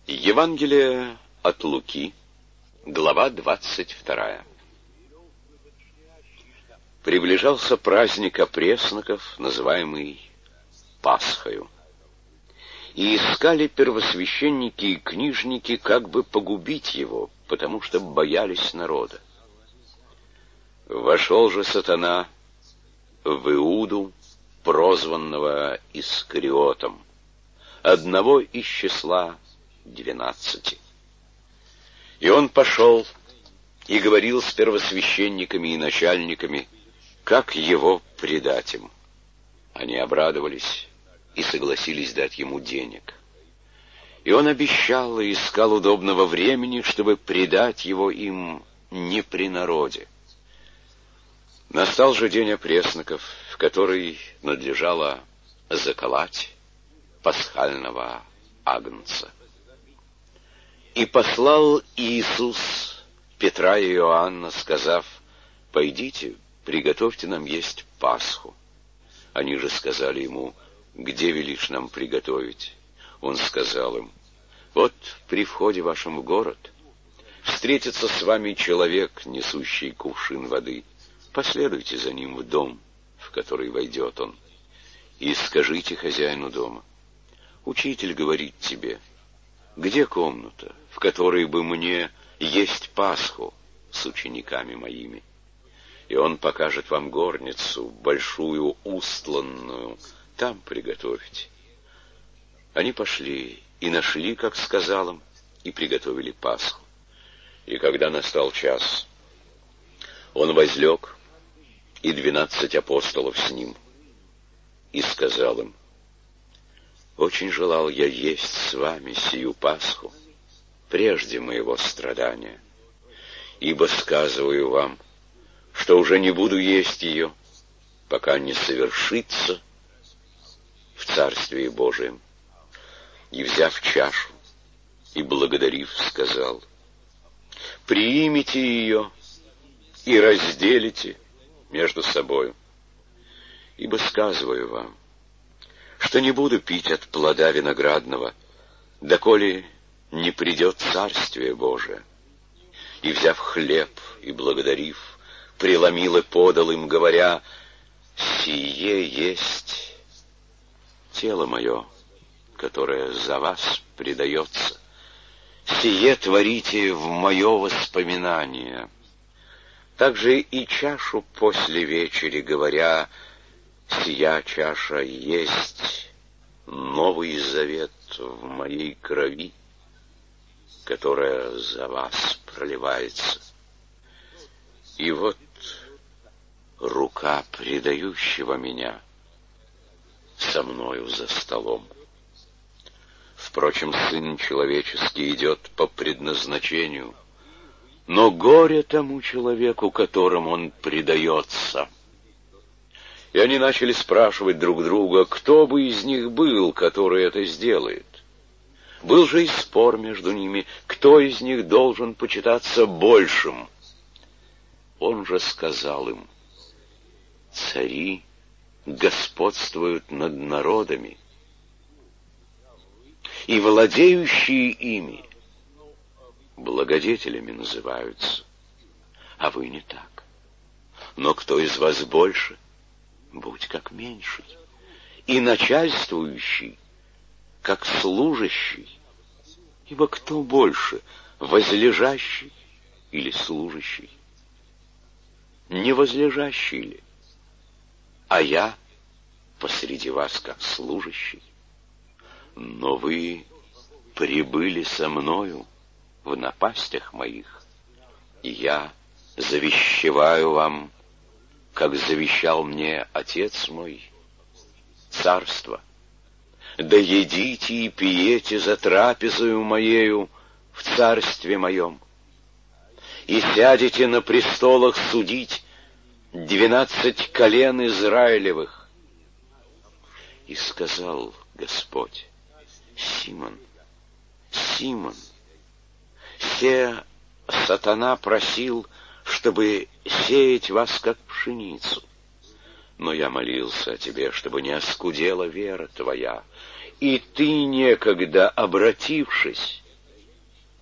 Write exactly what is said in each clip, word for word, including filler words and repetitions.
Евангелие от Луки, глава двадцать вторая. Приближался праздник опресноков, называемый Пасхою. И искали первосвященники и книжники, как бы погубить его, потому что боялись народа. Вошел же сатана в Иуду, прозванного Искариотом, одного из числа двенадцати. И он пошел и говорил с первосвященниками и начальниками, как его предать им. Они обрадовались и согласились дать ему денег. И он обещал и искал удобного времени, чтобы предать его им не при народе. Настал же день опресноков, в который надлежало заколоть пасхального агнца. И послал Иисус Петра и Иоанна, сказав: «Пойдите, приготовьте нам есть Пасху». Они же сказали ему: «Где велишь нам приготовить?» Он сказал им: «Вот при входе вашем в город встретится с вами человек, несущий кувшин воды. Последуйте за ним в дом, в который войдет он, и скажите хозяину дома: Учитель говорит тебе: где комната, в которой бы мне есть Пасху с учениками моими? И он покажет вам горницу, большую, устланную, там приготовьте». Они пошли и нашли, как сказал им, и приготовили Пасху. И когда настал час, он возлег, и двенадцать апостолов с ним, и сказал им: «Очень желал я есть с вами сию Пасху прежде моего страдания, ибо сказываю вам, что уже не буду есть ее, пока не совершится в Царствии Божием». И, взяв чашу и благодарив, сказал: «Приимите ее и разделите между собою, ибо сказываю вам, что не буду пить от плода виноградного, доколе не придет Царствие Божие». И, взяв хлеб и благодарив, преломил и подал им, говоря: «Сие есть тело мое, которое за вас предается. Сие творите в мое воспоминание». Также и чашу после вечери, говоря: «Сия чаша есть новый завет в моей крови, которая за вас проливается. И вот рука предающего меня со мною за столом. Впрочем, Сын Человеческий идет по предназначению, но горе тому человеку, которому он предается». И они начали спрашивать друг друга, кто бы из них был, который это сделает. Был же и спор между ними, кто из них должен почитаться большим. Он же сказал им: «Цари господствуют над народами, и владеющие ими благодетелями называются, а вы не так. Но кто из вас больше, будь как меньший, и начальствующий, как служащий. Ибо кто больше, возлежащий или служащий? Не возлежащий ли? А я посреди вас как служащий. Но вы прибыли со мною в напастях моих, и я завещеваю вам, как завещал мне Отец мой, царство. Да едите и пиете за трапезою моею в царстве моем, и сядете на престолах судить двенадцать колен Израилевых». И сказал Господь: «Симон, Симон, се сатана просил, чтобы сеять вас, как пшеницу. Но я молился о тебе, чтобы не оскудела вера твоя, и ты, некогда обратившись,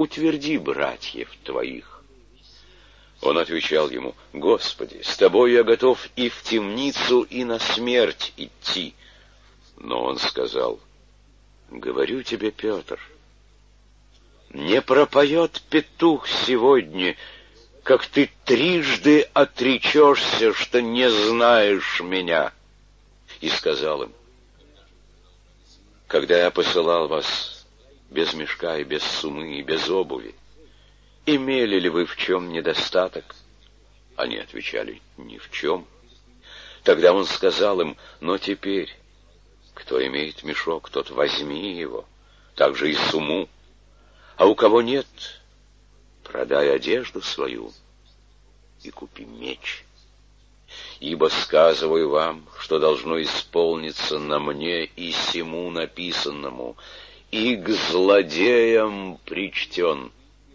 утверди братьев твоих». Он отвечал ему: «Господи, с тобой я готов и в темницу, и на смерть идти». Но он сказал: «Говорю тебе, Петр, не пропоет петух сегодня, как ты трижды отречешься, что не знаешь меня». И сказал им: «Когда я посылал вас без мешка и без сумы и без обуви, имели ли вы в чем недостаток?» Они отвечали: «Ни в чем». Тогда он сказал им: «Но теперь, кто имеет мешок, тот возьми его, также и суму, а у кого нет, продай одежду свою и купи меч. Ибо сказываю вам, что должно исполниться на мне и сему написанному, и к злодеям причтен.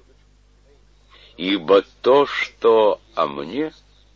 Ибо то, что о мне,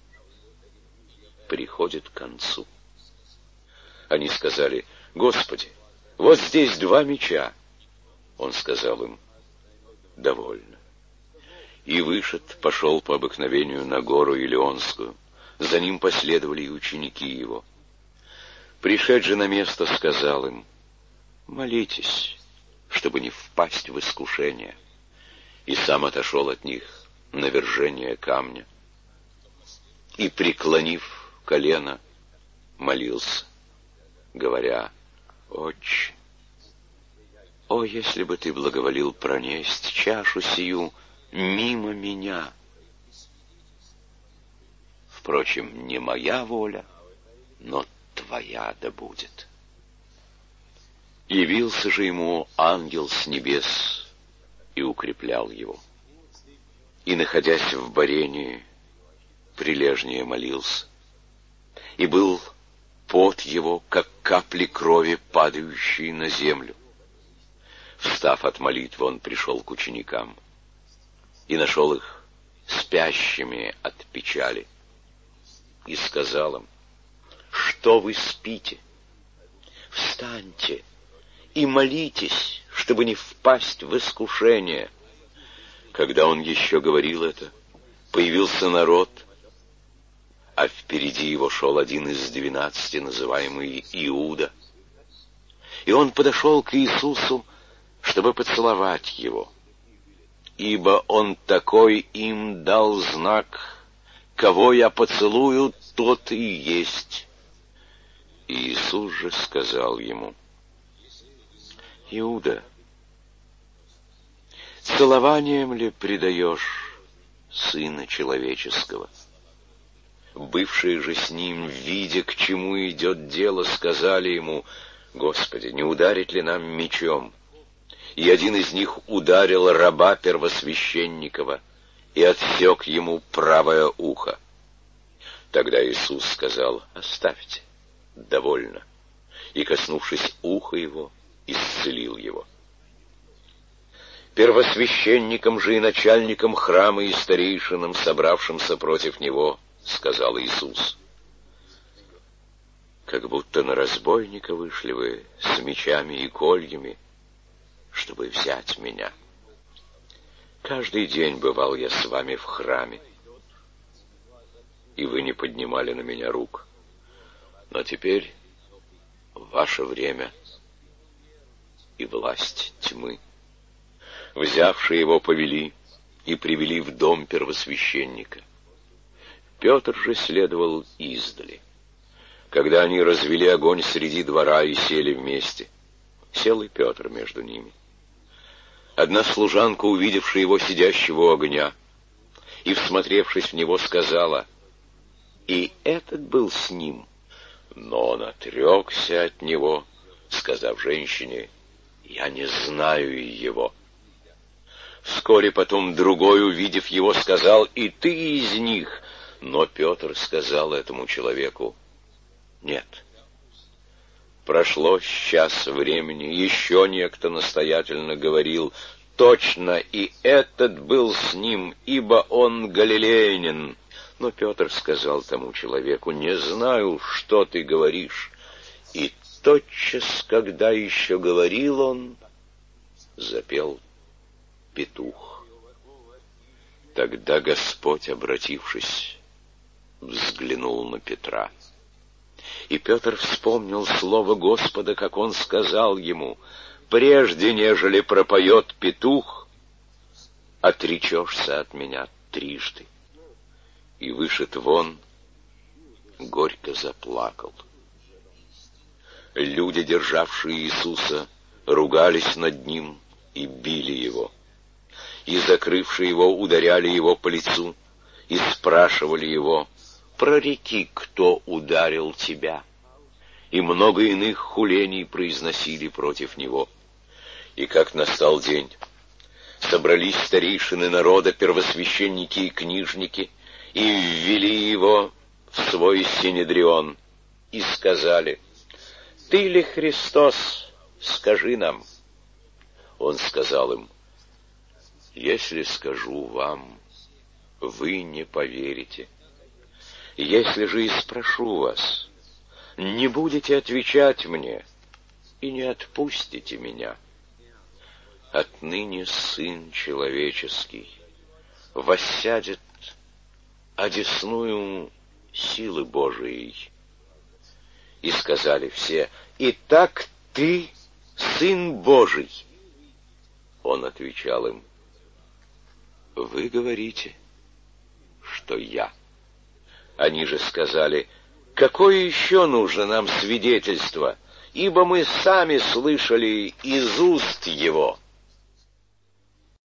приходит к концу». Они сказали: «Господи, вот здесь два меча». Он сказал им: «Довольно». И вышед, пошел по обыкновению на гору Илионскую. За ним последовали и ученики его. Пришед же на место, сказал им: «Молитесь, чтобы не впасть в искушение». И сам отошел от них на вержение камня. И, преклонив колено, молился, говоря: «Отче, о, если бы ты благоволил пронесть чашу сию мимо меня! Впрочем, не моя воля, но твоя да будет». Явился же ему ангел с небес и укреплял его. И, находясь в барении, прилежнее молился. И был пот его, как капли крови, падающие на землю. Встав от молитвы, он пришел к ученикам и нашел их спящими от печали. И сказал им: «Что вы спите? Встаньте и молитесь, чтобы не впасть в искушение». Когда он еще говорил это, появился народ, а впереди его шел один из двенадцати, называемый Иуда. И он подошел к Иисусу, чтобы поцеловать его, ибо он такой им дал знак: «Кого я поцелую, тот и есть». И Иисус же сказал ему: «Иуда, целованием ли предаешь Сына Человеческого?» Бывшие же с ним, видя, к чему идет дело, сказали ему: «Господи, не ударить ли нам мечом?» И один из них ударил раба первосвященникова и отсек ему правое ухо. Тогда Иисус сказал: «Оставьте, довольно», и, коснувшись уха его, исцелил его. Первосвященникам же и начальникам храма и старейшинам, собравшимся против него, сказал Иисус: «Как будто на разбойника вышли вы с мечами и кольями, чтобы взять меня. Каждый день бывал я с вами в храме, и вы не поднимали на меня рук. Но теперь ваше время и власть тьмы». Взявшие его повели и привели в дом первосвященника. Петр же следовал издали. Когда они развели огонь среди двора и сели вместе, сел и Петр между ними. Одна служанка, увидевшая его сидящего у огня и, всмотревшись в него, сказала: «И этот был с ним». Но он отрекся от него, сказав женщине: «Я не знаю его». Вскоре потом другой, увидев его, сказал: «И ты из них». Но Петр сказал этому человеку: «Нет». Прошло час времени, еще некто настоятельно говорил: «Точно, и этот был с ним, ибо он галилеянин». Но Петр сказал тому человеку: «Не знаю, что ты говоришь». И тотчас, когда еще говорил он, запел петух. Тогда Господь, обратившись, взглянул на Петра. И Петр вспомнил слово Господа, как он сказал ему: «Прежде, нежели пропоет петух, отречешься от меня трижды». И вышед вон, горько заплакал. Люди, державшие Иисуса, ругались над ним и били его. И, закрывшие его, ударяли его по лицу и спрашивали его: «Прореки, кто ударил тебя?» И много иных хулений произносили против него. И как настал день, собрались старейшины народа, первосвященники и книжники, и ввели его в свой синедрион, и сказали: «Ты ли Христос? Скажи нам». Он сказал им: «Если скажу вам, вы не поверите. Если же и спрошу вас, не будете отвечать мне и не отпустите меня. Отныне Сын Человеческий воссядет одесную силы Божией». И сказали все: «Итак ты Сын Божий?» Он отвечал им: «Вы говорите, что я». Они же сказали: «Какое еще нужно нам свидетельство? Ибо мы сами слышали из уст его».